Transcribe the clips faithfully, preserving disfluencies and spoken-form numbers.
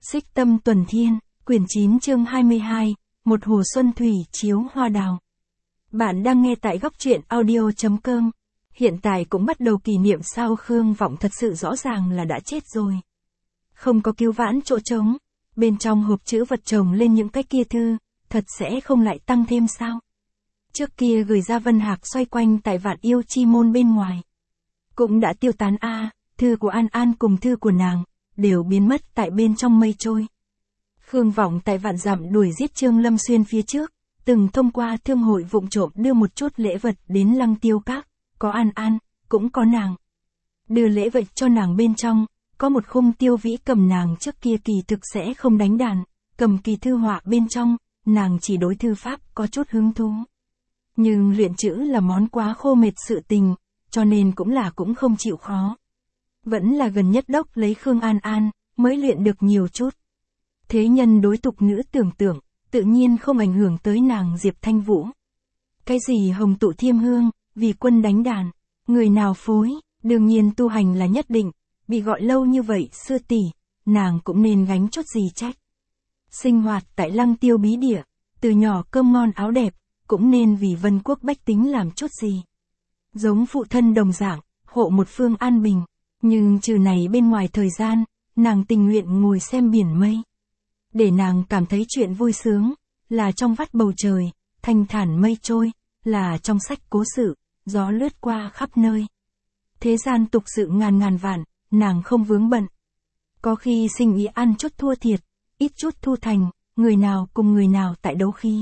Xích Tâm Tuần Thiên, quyển chín chương hai mươi hai, một hồ xuân thủy chiếu hoa đào. Bạn đang nghe tại góc truyện audio chấm com. Hiện tại cũng bắt đầu kỷ niệm sao Khương Vọng thật sự rõ ràng là đã chết rồi. Không có cứu vãn chỗ trống, bên trong hộp chữ vật chồng lên những cái kia thư, thật sẽ không lại tăng thêm sao? Trước kia gửi ra Vân Hạc xoay quanh tại Vạn Yêu Chi Môn bên ngoài. Cũng đã tiêu tán a, à, thư của An An cùng thư của nàng, đều biến mất tại bên trong mây trôi. Khương Vọng tại vạn dặm đuổi giết Trương Lâm Xuyên phía trước, từng thông qua thương hội vụng trộm đưa một chút lễ vật đến Lăng Tiêu Các, có An An, cũng có nàng. Đưa lễ vật cho nàng bên trong, có một khung tiêu vĩ cầm nàng trước kia kỳ thực sẽ không đánh đàn, cầm kỳ thư họa bên trong, nàng chỉ đối thư pháp có chút hứng thú. Nhưng luyện chữ là món quá khô mệt sự tình, cho nên cũng là cũng không chịu khó. Vẫn là gần nhất đốc lấy Khương An An, mới luyện được nhiều chút. Thế nhân đối tục nữ tưởng tượng, tự nhiên không ảnh hưởng tới nàng Diệp Thanh Vũ. Cái gì hồng tụ thiêm hương, vì quân đánh đàn, người nào phối, đương nhiên tu hành là nhất định, bị gọi lâu như vậy sư tỷ, nàng cũng nên gánh chút gì trách. Sinh hoạt tại Lăng Tiêu bí địa, từ nhỏ cơm ngon áo đẹp, cũng nên vì Vân Quốc bách tính làm chút gì. Giống phụ thân đồng dạng, hộ một phương an bình, nhưng trừ này bên ngoài thời gian, nàng tình nguyện ngồi xem biển mây. Để nàng cảm thấy chuyện vui sướng, là trong vắt bầu trời, thanh thản mây trôi, là trong sách cố sự, gió lướt qua khắp nơi. Thế gian tục sự ngàn ngàn vạn, nàng không vướng bận. Có khi sinh ý ăn chút thua thiệt, ít chút thu thành, người nào cùng người nào tại đấu khí.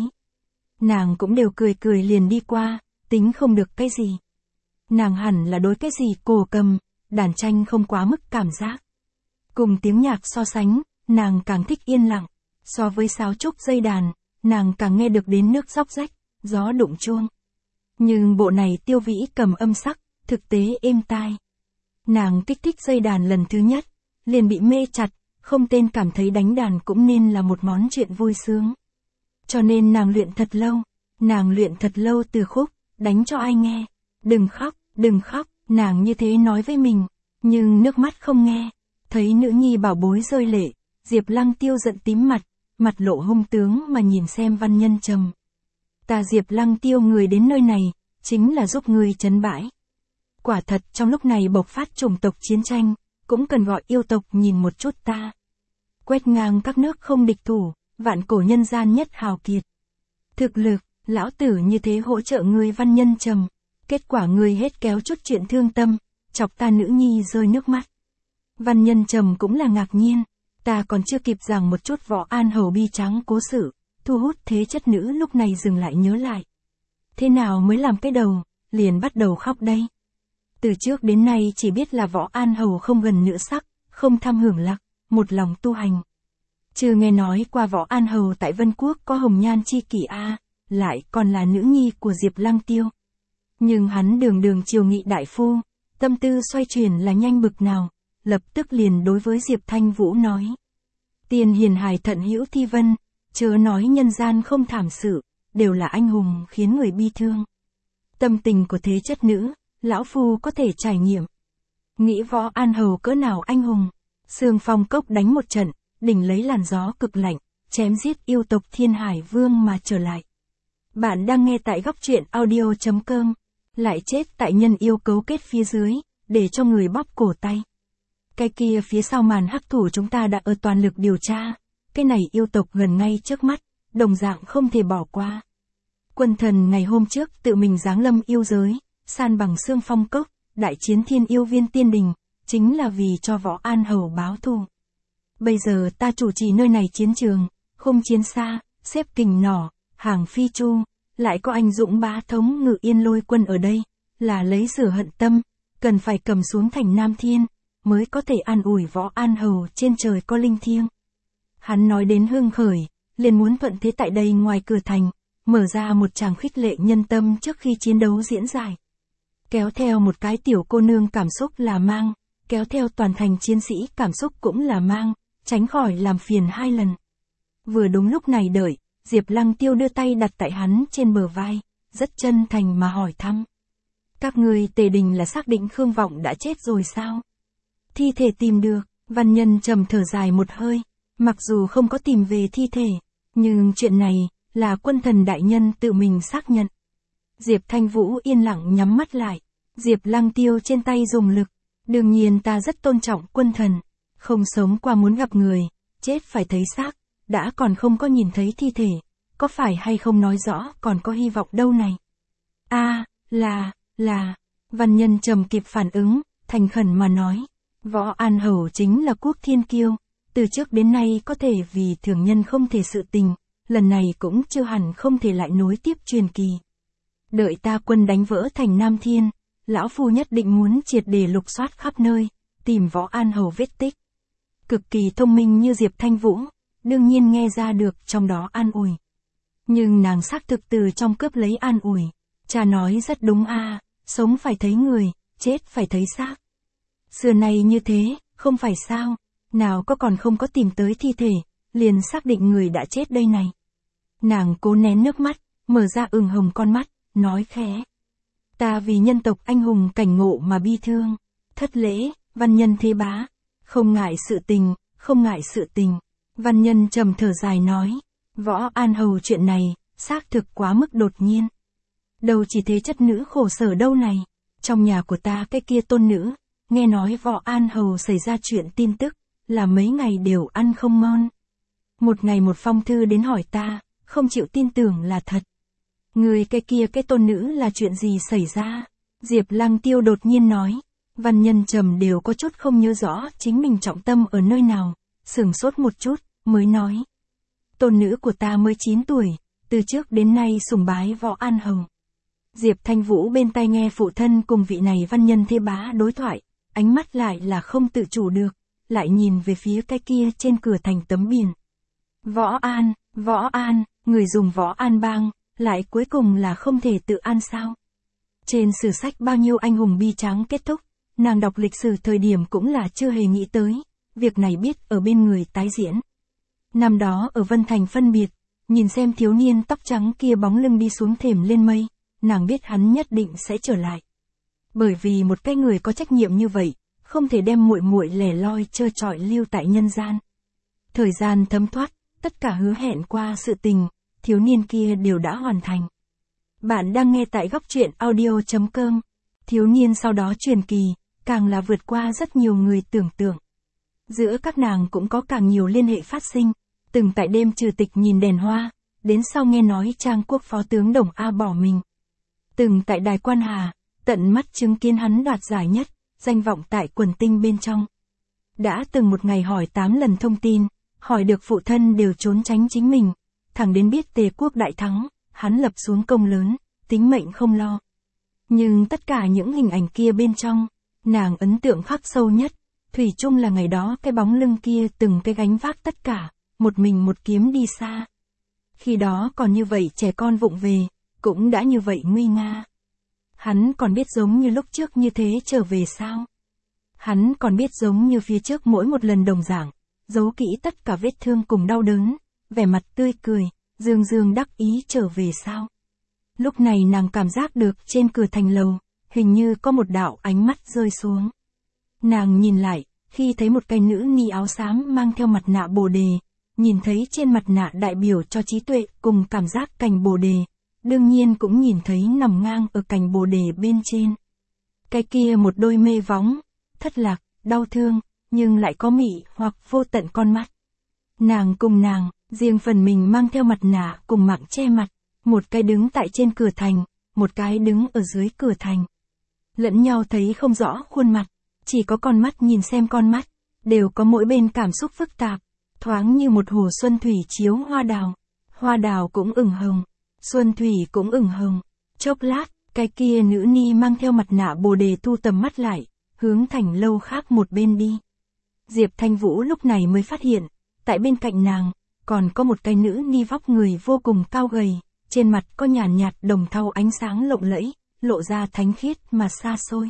Nàng cũng đều cười cười liền đi qua, tính không được cái gì. Nàng hẳn là đối cái gì cổ cầm, đàn tranh không quá mức cảm giác. Cùng tiếng nhạc so sánh, nàng càng thích yên lặng, so với sáo trúc dây đàn, nàng càng nghe được đến nước róc rách, gió đụng chuông. Nhưng bộ này tiêu vĩ cầm âm sắc, thực tế êm tai. Nàng kích thích dây đàn lần thứ nhất, liền bị mê chặt, không tên cảm thấy đánh đàn cũng nên là một món chuyện vui sướng. Cho nên nàng luyện thật lâu, nàng luyện thật lâu từ khúc, đánh cho ai nghe. Đừng khóc, đừng khóc, nàng như thế nói với mình, nhưng nước mắt không nghe. Thấy nữ nhi bảo bối rơi lệ, Diệp Lăng Tiêu giận tím mặt, mặt lộ hung tướng mà nhìn xem Văn Nhân Trầm. Ta Diệp Lăng Tiêu người đến nơi này, chính là giúp người trấn bãi. Quả thật trong lúc này bộc phát chủng tộc chiến tranh, cũng cần gọi yêu tộc nhìn một chút ta. Quét ngang các nước không địch thủ, vạn cổ nhân gian nhất hào kiệt. Thực lực, lão tử như thế hỗ trợ người Văn Nhân Trầm, kết quả người hết kéo chút chuyện thương tâm, chọc ta nữ nhi rơi nước mắt. Văn Nhân Trầm cũng là ngạc nhiên, ta còn chưa kịp giảng một chút Võ An Hầu bi tráng cố sự, thu hút thế chất nữ lúc này dừng lại nhớ lại. Thế nào mới làm cái đầu, liền bắt đầu khóc đây. Từ trước đến nay chỉ biết là Võ An Hầu không gần nữ sắc, không tham hưởng lạc, một lòng tu hành. Chưa nghe nói qua Võ An Hầu tại Vân Quốc có hồng nhan chi kỷ a, lại còn là nữ nhi của Diệp Lăng Tiêu. Nhưng hắn đường đường triều nghị đại phu, tâm tư xoay chuyển là nhanh bực nào, lập tức liền đối với Diệp Thanh Vũ nói. Tiền hiền hài thận hữu thi vân, chớ nói nhân gian không thảm sự, đều là anh hùng khiến người bi thương. Tâm tình của thế chất nữ, lão phu có thể trải nghiệm. Nghĩ Võ An Hầu cỡ nào anh hùng, Sương Phong Cốc đánh một trận, đỉnh lấy làn gió cực lạnh, chém giết yêu tộc Thiên Hải Vương mà trở lại. Bạn đang nghe tại góc truyện audio chấm com, lại chết tại nhân yêu cấu kết phía dưới, để cho người bóp cổ tay. Cái kia phía sau màn hắc thủ chúng ta đã ở toàn lực điều tra, cái này yêu tộc gần ngay trước mắt, đồng dạng không thể bỏ qua. Quân thần ngày hôm trước tự mình giáng lâm yêu giới, san bằng Sương Phong Cốc, đại chiến Thiên Yêu Viên Tiên Đình, chính là vì cho Võ An Hầu báo thù. Bây giờ ta chủ trì nơi này chiến trường, khung chiến xa, xếp kình nỏ, hàng phi chu, lại có anh dũng bá thống Ngự Yên Lôi quân ở đây, là lấy rửa hận tâm, cần phải cầm xuống thành Nam Thiên, mới có thể an ủi Võ An Hầu trên trời có linh thiêng. Hắn nói đến hưng khởi, liền muốn thuận thế tại đây ngoài cửa thành, mở ra một tràng khích lệ nhân tâm trước khi chiến đấu diễn giải. Kéo theo một cái tiểu cô nương cảm xúc là mang, kéo theo toàn thành chiến sĩ cảm xúc cũng là mang, tránh khỏi làm phiền hai lần. Vừa đúng lúc này đợi, Diệp Lăng Tiêu đưa tay đặt tại hắn trên bờ vai, rất chân thành mà hỏi thăm. Các người Tề Đình là xác định Khương Vọng đã chết rồi sao? Thi thể tìm được, Văn Nhân Trầm thở dài một hơi, Mặc dù không có tìm về thi thể, nhưng chuyện này là quân thần đại nhân tự mình xác nhận. Diệp Thanh Vũ yên lặng nhắm mắt lại. Diệp Lăng Tiêu trên tay dùng lực. Đương nhiên ta rất tôn trọng quân thần. Không sống qua muốn gặp người, chết phải thấy xác, đã còn không có nhìn thấy thi thể. Có phải hay không nói rõ còn có hy vọng đâu này. a à, là, là, văn nhân trầm kịp phản ứng, thành khẩn mà nói. Võ An Hầu chính là quốc thiên kiêu. Từ trước đến nay có thể vì thường nhân không thể sự tình, lần này cũng chưa hẳn không thể lại nối tiếp truyền kỳ. Đợi ta quân đánh vỡ thành Nam Thiên, lão phu nhất định muốn triệt để lục soát khắp nơi, tìm Võ An Hầu vết tích. Cực kỳ thông minh như Diệp Thanh Vũ, đương nhiên nghe ra được trong đó an ủi. Nhưng nàng xác thực từ trong cướp lấy an ủi. Cha nói rất đúng a, à, sống phải thấy người, chết phải thấy xác. Xưa nay như thế, không phải sao, nào có còn không có tìm tới thi thể, liền xác định người đã chết đây này. Nàng cố nén nước mắt, mở ra ửng hồng con mắt, nói khẽ. Ta vì nhân tộc anh hùng cảnh ngộ mà bi thương, thất lễ, văn nhân thế bá, không ngại sự tình, không ngại sự tình. Văn nhân trầm thở dài nói, Võ An Hầu chuyện này, xác thực quá mức đột nhiên. Đâu chỉ thế chất nữ khổ sở đâu này, trong nhà của ta cái kia tôn nữ, nghe nói Võ An Hầu xảy ra chuyện tin tức, là mấy ngày đều ăn không ngon. Một ngày một phong thư đến hỏi ta, không chịu tin tưởng là thật. Người cái kia cái tôn nữ là chuyện gì xảy ra? Diệp Lăng Tiêu đột nhiên nói. Văn nhân trầm đều có chút không nhớ rõ chính mình trọng tâm ở nơi nào, sửng sốt một chút, mới nói. Tôn nữ của ta mới chín tuổi, từ trước đến nay sùng bái Võ An Hầu. Diệp Thanh Vũ bên tai nghe phụ thân cùng vị này văn nhân thế bá đối thoại, ánh mắt lại là không tự chủ được, lại nhìn về phía cái kia trên cửa thành tấm biển. Võ An, Võ An, người dùng Võ An bang, lại cuối cùng là không thể tự an sao? Trên sử sách bao nhiêu anh hùng bi tráng kết thúc, nàng đọc lịch sử thời điểm cũng là chưa hề nghĩ tới, việc này biết ở bên người tái diễn. Năm đó ở Vân Thành phân biệt, nhìn xem thiếu niên tóc trắng kia bóng lưng đi xuống thềm lên mây, nàng biết hắn nhất định sẽ trở lại. Bởi vì một cái người có trách nhiệm như vậy, không thể đem muội muội lẻ loi trơ trọi lưu tại nhân gian. Thời gian thấm thoát, tất cả hứa hẹn qua sự tình, thiếu niên kia đều đã hoàn thành. Bạn đang nghe tại góc truyện audio chấm com. Thiếu niên sau đó truyền kỳ, càng là vượt qua rất nhiều người tưởng tượng. Giữa các nàng cũng có càng nhiều liên hệ phát sinh, từng tại đêm trừ tịch nhìn đèn hoa, đến sau nghe nói Trang Quốc phó tướng Đồng A bỏ mình. Từng tại Đài Quan Hà, tận mắt chứng kiến hắn đoạt giải nhất, danh vọng tại quần tinh bên trong. Đã từng một ngày hỏi tám lần thông tin, hỏi được phụ thân đều trốn tránh chính mình, thẳng đến biết Tề quốc đại thắng, hắn lập xuống công lớn, tính mệnh không lo. Nhưng tất cả những hình ảnh kia bên trong, nàng ấn tượng khắc sâu nhất, thủy chung là ngày đó cái bóng lưng kia từng cái gánh vác tất cả, một mình một kiếm đi xa. Khi đó còn như vậy trẻ con vụng về, cũng đã như vậy nguy nga. Hắn còn biết giống như lúc trước như thế trở về sao? Hắn còn biết giống như phía trước mỗi một lần đồng giảng, giấu kỹ tất cả vết thương cùng đau đớn, vẻ mặt tươi cười, dương dương đắc ý trở về sao? Lúc này nàng cảm giác được trên cửa thành lầu, hình như có một đạo ánh mắt rơi xuống. Nàng nhìn lại, khi thấy một cái nữ ni áo xám mang theo mặt nạ bồ đề, nhìn thấy trên mặt nạ đại biểu cho trí tuệ cùng cảm giác cành bồ đề, đương nhiên cũng nhìn thấy nằm ngang ở cành bồ đề bên trên. Cái kia một đôi mê võng, thất lạc, đau thương, nhưng lại có mị hoặc vô tận con mắt. Nàng cùng nàng, riêng phần mình mang theo mặt nạ cùng mạng che mặt, một cái đứng tại trên cửa thành, một cái đứng ở dưới cửa thành. Lẫn nhau thấy không rõ khuôn mặt, chỉ có con mắt nhìn xem con mắt, đều có mỗi bên cảm xúc phức tạp, thoáng như một hồ xuân thủy chiếu hoa đào. Hoa đào cũng ửng hồng, xuân thủy cũng ửng hồng. Chốc lát, cái kia nữ ni mang theo mặt nạ bồ đề thu tầm mắt lại, hướng thành lâu khác một bên đi. Diệp Thanh Vũ lúc này mới phát hiện, tại bên cạnh nàng, còn có một cái nữ ni vóc người vô cùng cao gầy, trên mặt có nhàn nhạt đồng thau ánh sáng lộng lẫy, lộ ra thánh khiết mà xa xôi.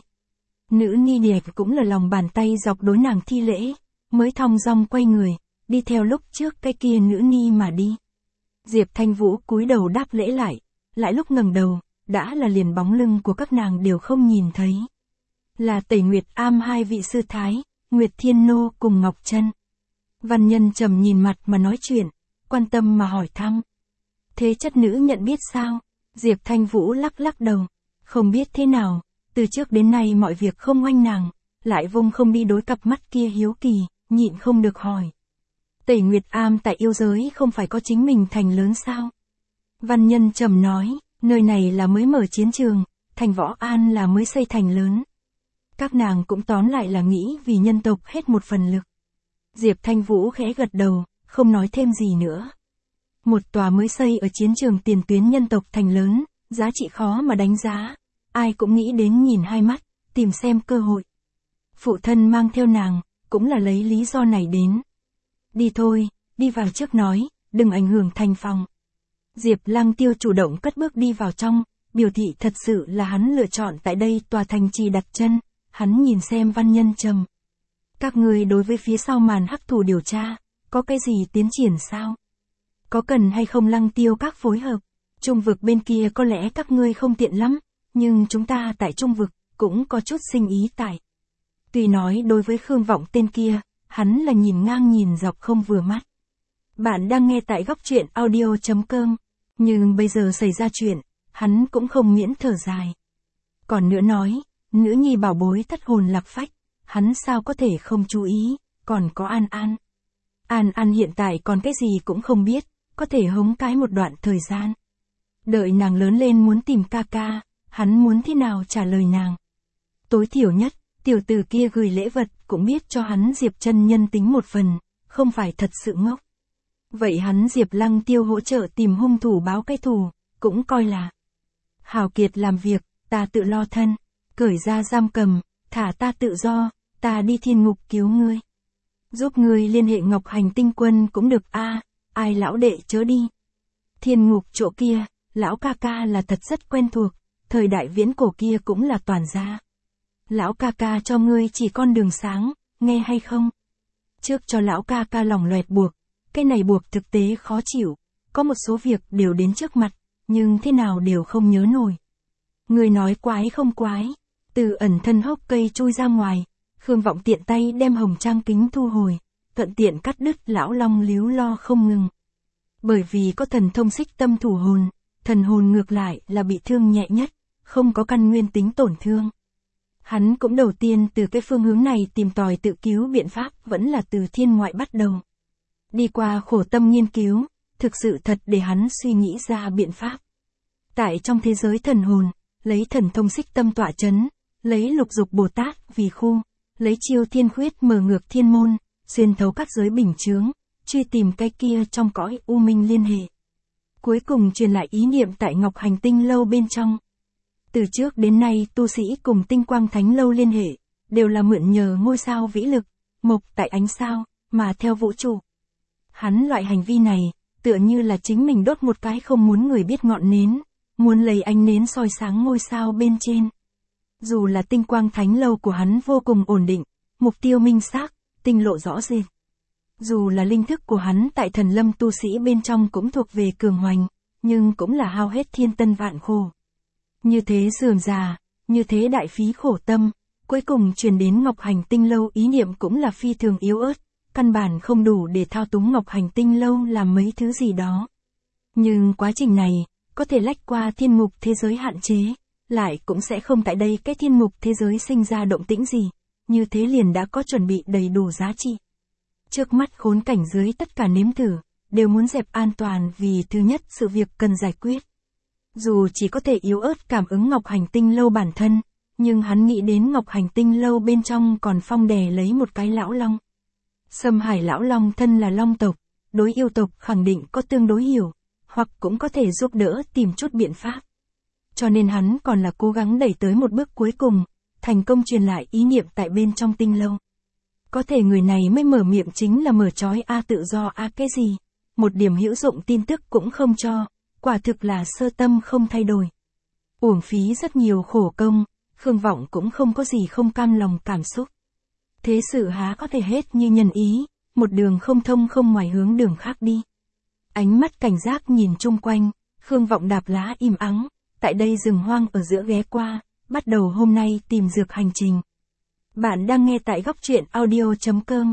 Nữ ni đẹp cũng là lòng bàn tay dọc đối nàng thi lễ, mới thong dong quay người, đi theo lúc trước cái kia nữ ni mà đi. Diệp Thanh Vũ cúi đầu đáp lễ lại, lại lúc ngẩng đầu, đã là liền bóng lưng của các nàng đều không nhìn thấy. Là Tẩy Nguyệt Am hai vị sư thái, Nguyệt Thiên Nô cùng Ngọc Trân. Văn Nhân Trầm nhìn mặt mà nói chuyện, quan tâm mà hỏi thăm. Thế chất nữ nhận biết sao? Diệp Thanh Vũ lắc lắc đầu. Không biết thế nào, từ trước đến nay mọi việc không oanh nàng, lại vung không đi đối cặp mắt kia hiếu kỳ, nhịn không được hỏi. Tẩy Nguyệt Am tại yêu giới không phải có chính mình thành lớn sao? Văn Nhân Trầm nói, nơi này là mới mở chiến trường, thành Võ An là mới xây thành lớn. Các nàng cũng tóm lại là nghĩ vì nhân tộc hết một phần lực. Diệp Thanh Vũ khẽ gật đầu, không nói thêm gì nữa. Một tòa mới xây ở chiến trường tiền tuyến nhân tộc thành lớn, giá trị khó mà đánh giá, ai cũng nghĩ đến nhìn hai mắt, tìm xem cơ hội. Phụ thân mang theo nàng, cũng là lấy lý do này đến. Đi thôi, đi vào trước nói, đừng ảnh hưởng thành phòng. Diệp Lăng Tiêu chủ động cất bước đi vào trong, biểu thị thật sự là hắn lựa chọn tại đây tòa thành trì đặt chân, hắn nhìn xem Văn Nhân Trầm. Các người đối với phía sau màn hắc thủ điều tra, có cái gì tiến triển sao? Có cần hay không Lăng Tiêu các phối hợp? Trung vực bên kia có lẽ các ngươi không tiện lắm, nhưng chúng ta tại Trung vực, cũng có chút sinh ý tại. Tuy nói đối với Khương Vọng tên kia, hắn là nhìn ngang nhìn dọc không vừa mắt. Bạn đang nghe tại góc truyện audio.com, nhưng bây giờ xảy ra chuyện, hắn cũng không miễn thở dài. Còn nữa nói, nữ nhi bảo bối thất hồn lạc phách, hắn sao có thể không chú ý, còn có An An. An An hiện tại còn cái gì cũng không biết, có thể hống cái một đoạn thời gian. Đợi nàng lớn lên muốn tìm ca ca, hắn muốn thế nào trả lời nàng. Tối thiểu nhất, tiểu tử kia gửi lễ vật cũng biết cho hắn Diệp chân nhân tính một phần, không phải thật sự ngốc. Vậy hắn Diệp Lăng Tiêu hỗ trợ tìm hung thủ báo cái thù, cũng coi là hào kiệt làm việc, ta tự lo thân, cởi ra giam cầm, thả ta tự do, ta đi thiên ngục cứu ngươi. Giúp ngươi liên hệ Ngọc Hành Tinh Quân cũng được a, ai lão đệ chớ đi. Thiên ngục chỗ kia, lão ca ca là thật rất quen thuộc, thời đại viễn cổ kia cũng là toàn gia. Lão ca ca cho ngươi chỉ con đường sáng, nghe hay không? Trước cho lão ca ca lòng loẹt buộc, cái này buộc thực tế khó chịu, có một số việc đều đến trước mặt, nhưng thế nào đều không nhớ nổi. Người nói quái không quái, từ ẩn thân hốc cây chui ra ngoài, Khương Vọng tiện tay đem hồng trang kính thu hồi, thuận tiện cắt đứt lão long líu lo không ngừng. Bởi vì có thần thông xích tâm thủ hồn, thần hồn ngược lại là bị thương nhẹ nhất, không có căn nguyên tính tổn thương. Hắn cũng đầu tiên từ cái phương hướng này tìm tòi tự cứu biện pháp vẫn là từ thiên ngoại bắt đầu. Đi qua khổ tâm nghiên cứu, thực sự thật để hắn suy nghĩ ra biện pháp. Tại trong thế giới thần hồn, lấy thần thông xích tâm tọa chấn, lấy lục dục Bồ Tát vì khu, lấy chiêu thiên khuyết mở ngược thiên môn, xuyên thấu các giới bình chướng, truy tìm cái kia trong cõi u minh liên hệ. Cuối cùng truyền lại ý niệm tại Ngọc Hành Tinh Lâu bên trong. Từ trước đến nay tu sĩ cùng Tinh Quang Thánh Lâu liên hệ, đều là mượn nhờ ngôi sao vĩ lực, mộc tại ánh sao, mà theo vũ trụ. Hắn loại hành vi này, tựa như là chính mình đốt một cái không muốn người biết ngọn nến, muốn lấy ánh nến soi sáng ngôi sao bên trên. Dù là Tinh Quang Thánh Lâu của hắn vô cùng ổn định, mục tiêu minh xác, tinh lộ rõ rệt. Dù là linh thức của hắn tại thần lâm tu sĩ bên trong cũng thuộc về cường hoành, nhưng cũng là hao hết thiên tân vạn khổ. Như thế rườm rà, như thế đại phí khổ tâm, cuối cùng truyền đến Ngọc Hành Tinh Lâu ý niệm cũng là phi thường yếu ớt, căn bản không đủ để thao túng Ngọc Hành Tinh Lâu làm mấy thứ gì đó. Nhưng quá trình này, có thể lách qua thiên ngục thế giới hạn chế, lại cũng sẽ không tại đây cái thiên ngục thế giới sinh ra động tĩnh gì, như thế liền đã có chuẩn bị đầy đủ giá trị. Trước mắt khốn cảnh dưới tất cả nếm thử, đều muốn dẹp an toàn vì thứ nhất sự việc cần giải quyết. Dù chỉ có thể yếu ớt cảm ứng Ngọc Hành Tinh Lâu bản thân, nhưng hắn nghĩ đến Ngọc Hành Tinh Lâu bên trong còn phong đè lấy một cái lão long. Sâm Hải lão long thân là long tộc, đối yêu tộc khẳng định có tương đối hiểu, hoặc cũng có thể giúp đỡ tìm chút biện pháp. Cho nên hắn còn là cố gắng đẩy tới một bước cuối cùng, thành công truyền lại ý niệm tại bên trong tinh lâu. Có thể người này mới mở miệng chính là mở trói a tự do a cái gì, một điểm hữu dụng tin tức cũng không cho, quả thực là sơ tâm không thay đổi. Uổng phí rất nhiều khổ công, Khương Vọng cũng không có gì không cam lòng cảm xúc. Thế sự há có thể hết như nhân ý, một đường không thông không ngoài hướng đường khác đi. Ánh mắt cảnh giác nhìn chung quanh, Khương Vọng đạp lá im ắng, tại đây rừng hoang ở giữa ghé qua, bắt đầu hôm nay tìm dược hành trình. Bạn đang nghe tại góc truyện audio.com.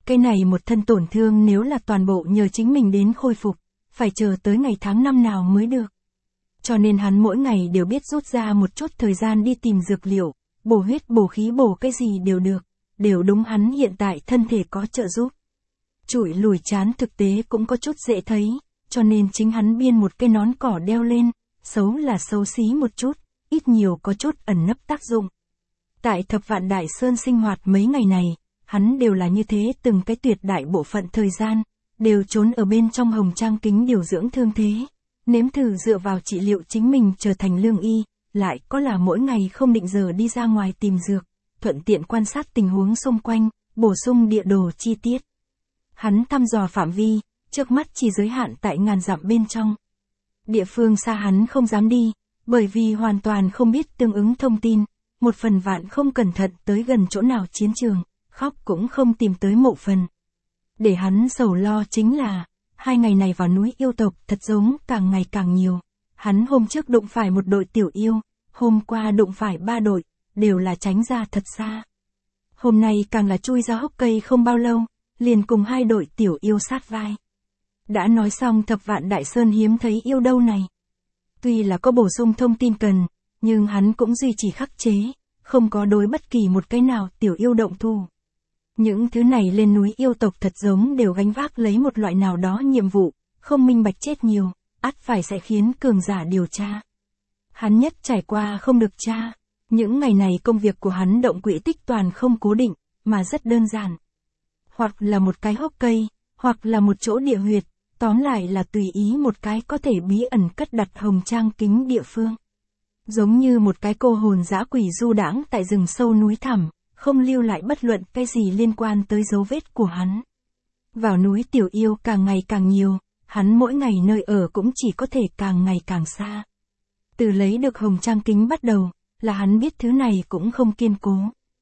Cái này một thân tổn thương nếu là toàn bộ nhờ chính mình đến khôi phục, phải chờ tới ngày tháng năm nào mới được. Cho nên hắn mỗi ngày đều biết rút ra một chút thời gian đi tìm dược liệu, bổ huyết bổ khí bổ cái gì đều được, đều đúng hắn hiện tại thân thể có trợ giúp. Trụi lùi chán thực tế cũng có chút dễ thấy, cho nên chính hắn biên một cái nón cỏ đeo lên, xấu là xấu xí một chút, ít nhiều có chút ẩn nấp tác dụng. Tại Thập Vạn Đại Sơn sinh hoạt mấy ngày này, hắn đều là như thế, từng cái tuyệt đại bộ phận thời gian, đều trốn ở bên trong hồng trang kính điều dưỡng thương thế, nếm thử dựa vào trị liệu chính mình trở thành lương y, lại có là mỗi ngày không định giờ đi ra ngoài tìm dược, thuận tiện quan sát tình huống xung quanh, bổ sung địa đồ chi tiết. Hắn thăm dò phạm vi, trước mắt chỉ giới hạn tại ngàn dặm bên trong. Địa phương xa hắn không dám đi, bởi vì hoàn toàn không biết tương ứng thông tin, một phần vạn không cẩn thận tới gần chỗ nào chiến trường, khóc cũng không tìm tới mộ phần. Để hắn sầu lo chính là, hai ngày này vào núi yêu tộc thật giống càng ngày càng nhiều. Hắn hôm trước đụng phải một đội tiểu yêu, hôm qua đụng phải ba đội, đều là tránh ra thật xa. Hôm nay càng là chui ra hốc cây không bao lâu, liền cùng hai đội tiểu yêu sát vai. Đã nói xong Thập Vạn Đại Sơn hiếm thấy yêu đâu này. Tuy là có bổ sung thông tin cần, nhưng hắn cũng duy trì khắc chế, không có đối bất kỳ một cái nào tiểu yêu động thủ. Những thứ này lên núi yêu tộc thật giống đều gánh vác lấy một loại nào đó nhiệm vụ, không minh bạch chết nhiều, ắt phải sẽ khiến cường giả điều tra. Hắn nhất trải qua không được tra, những ngày này công việc của hắn động quỹ tích toàn không cố định, mà rất đơn giản. Hoặc là một cái hốc cây, hoặc là một chỗ địa huyệt, tóm lại là tùy ý một cái có thể bí ẩn cất đặt hồng trang kính địa phương. Giống như một cái cô hồn dã quỷ du đãng tại rừng sâu núi thẳm, không lưu lại bất luận cái gì liên quan tới dấu vết của hắn. Vào núi tiểu yêu càng ngày càng nhiều, hắn mỗi ngày nơi ở cũng chỉ có thể càng ngày càng xa. Từ lấy được hồng trang kính bắt đầu, là hắn biết thứ này cũng không kiên cố.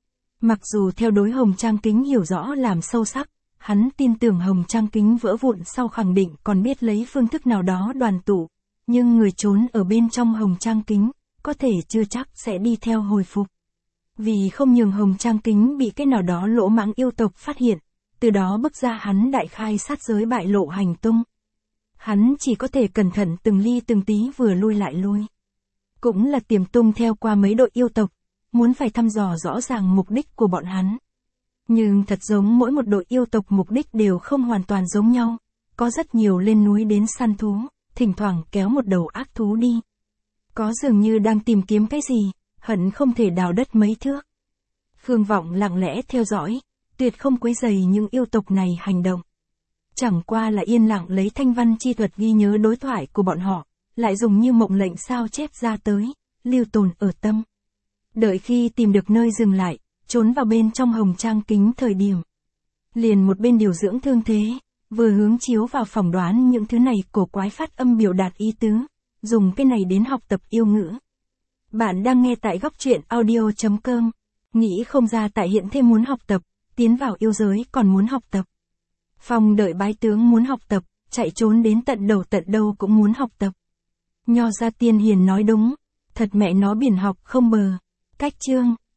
Mặc dù theo đối hồng trang kính hiểu rõ làm sâu sắc, hắn tin tưởng hồng trang kính vỡ vụn sau khẳng định còn biết lấy phương thức nào đó đoàn tụ, nhưng người trốn ở bên trong hồng trang kính, có thể chưa chắc sẽ đi theo hồi phục. Vì không nhường hồng trang kính bị cái nào đó lỗ mãng yêu tộc phát hiện, từ đó bức ra hắn đại khai sát giới bại lộ hành tung. Hắn chỉ có thể cẩn thận từng ly từng tí vừa lui lại lui. Cũng là tiềm tung theo qua mấy đội yêu tộc, muốn phải thăm dò rõ ràng mục đích của bọn hắn. Nhưng thật giống mỗi một đội yêu tộc mục đích đều không hoàn toàn giống nhau, có rất nhiều lên núi đến săn thú, thỉnh thoảng kéo một đầu ác thú đi. Có dường như đang tìm kiếm cái gì, hận không thể đào đất mấy thước. Khương Vọng lặng lẽ theo dõi, tuyệt không quấy rầy những yêu tộc này hành động. Chẳng qua là yên lặng lấy thanh văn chi thuật ghi nhớ đối thoại của bọn họ, lại dùng như mộng lệnh sao chép ra tới, lưu tồn ở tâm. Đợi khi tìm được nơi dừng lại, trốn vào bên trong hồng trang kính thời điểm. Liền một bên điều dưỡng thương thế, vừa hướng chiếu vào phỏng đoán những thứ này cổ quái phát âm biểu đạt ý tứ, dùng cái này đến học tập yêu ngữ. Bạn đang nghe tại góc truyện audio chấm com, nghĩ không ra tại hiện thêm muốn học tập, tiến vào yêu giới còn muốn học tập. Phong đợi bái tướng muốn học tập, chạy trốn đến tận đầu tận đâu cũng muốn học tập. Nho gia tiên hiền nói đúng, thật mẹ nó biển học không bờ. Cách chương